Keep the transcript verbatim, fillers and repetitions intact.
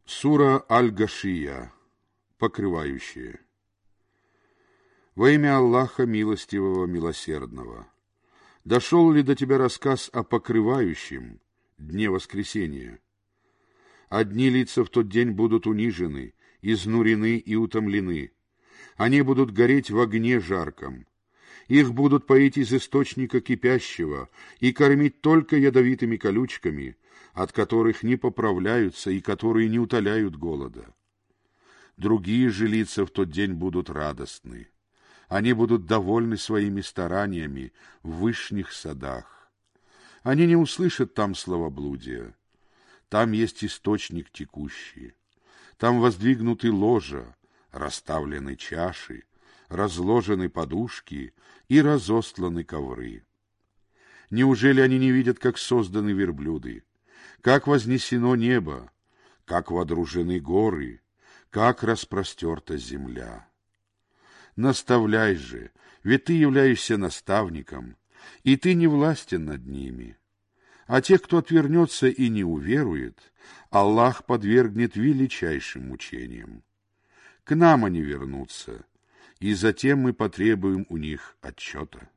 Сура Аль-Гашия, покрывающие. Во имя Аллаха Милостивого, Милосердного. Дошел ли до тебя рассказ о покрывающем, дне воскресения? Одни лица в тот день будут унижены, изнурены и утомлены. Они будут гореть в огне жарком. Их будут поить из источника кипящего и кормить только ядовитыми колючками, от которых не поправляются и которые не утоляют голода. Другие же лица в тот день будут радостны. Они будут довольны своими стараниями в вышних садах. Они не услышат там словоблудия. Там есть источник текущий. Там воздвигнуты ложа, расставлены чаши, разложены подушки и разостланы ковры. Неужели они не видят, как созданы верблюды, как вознесено небо, как водружены горы, как распростерта земля? Наставляй же, ведь ты являешься наставником, и ты не властен над ними. А тех, кто отвернется и не уверует, Аллах подвергнет величайшим мучениям. К нам они вернутся, и затем мы потребуем у них отчета.